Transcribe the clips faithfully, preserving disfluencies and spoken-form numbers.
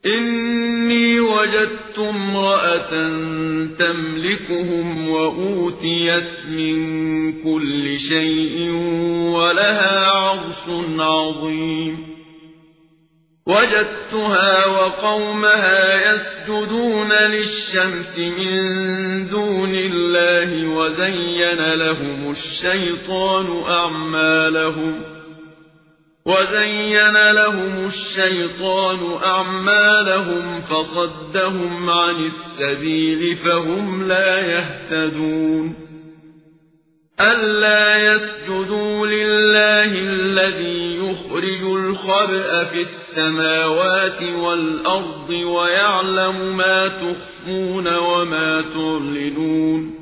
إني وجدت امرأة تملكهم وأوتيت من كل شيء ولها عرش عظيم وجدتها وقومها يسجدون للشمس من دون الله وزين لهم الشيطان أعمالهم وزين لهم الشيطان أعمالهم فصدهم عن السبيل فهم لا يهتدون ألا يسجدوا لله الذي يخرج الخبأ في السماوات والأرض ويعلم ما تخفون وما تعلنون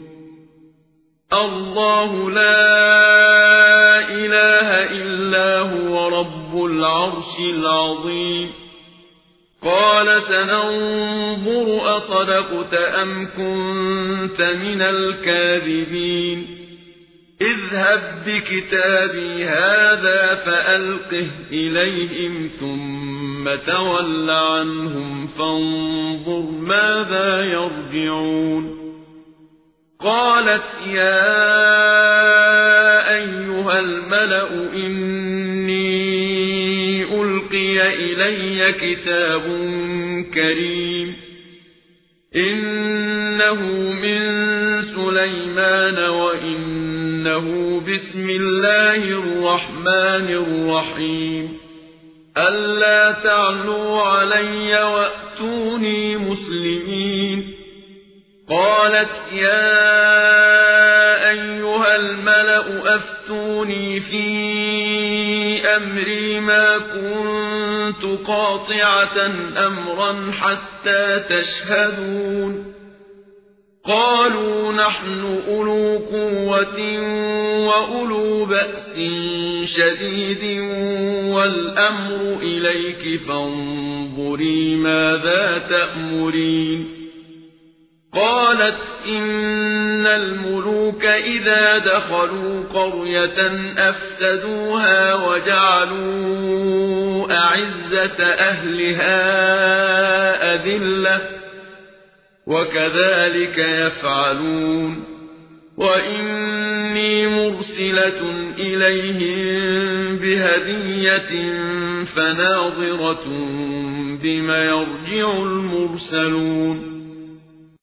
الله لا إله إلا هو رب العرش العظيم قال سننظر أصدقت أم كنت من الكاذبين اذهب بكتابي هذا فألقه إليهم ثم تول عنهم فانظر ماذا يرجعون قالت يا أيها الملأ إني ألقي إلي كتاب كريم إنه من سليمان وإنه بسم الله الرحمن الرحيم ألا تعلوا علي وأتوني مسلمين قالت يا أيها الملأ أفتوني في أمري ما كنت قاطعة أمرا حتى تشهدون قالوا نحن أولو قوة وأولو بأس شديد والأمر إليك فانظري ماذا تأمرين قالت إن الملوك إذا دخلوا قرية أفسدوها وجعلوا أعزة أهلها أذلة وكذلك يفعلون وإني مرسلة إليهم بهدية فناظرة بما يرجع المرسلون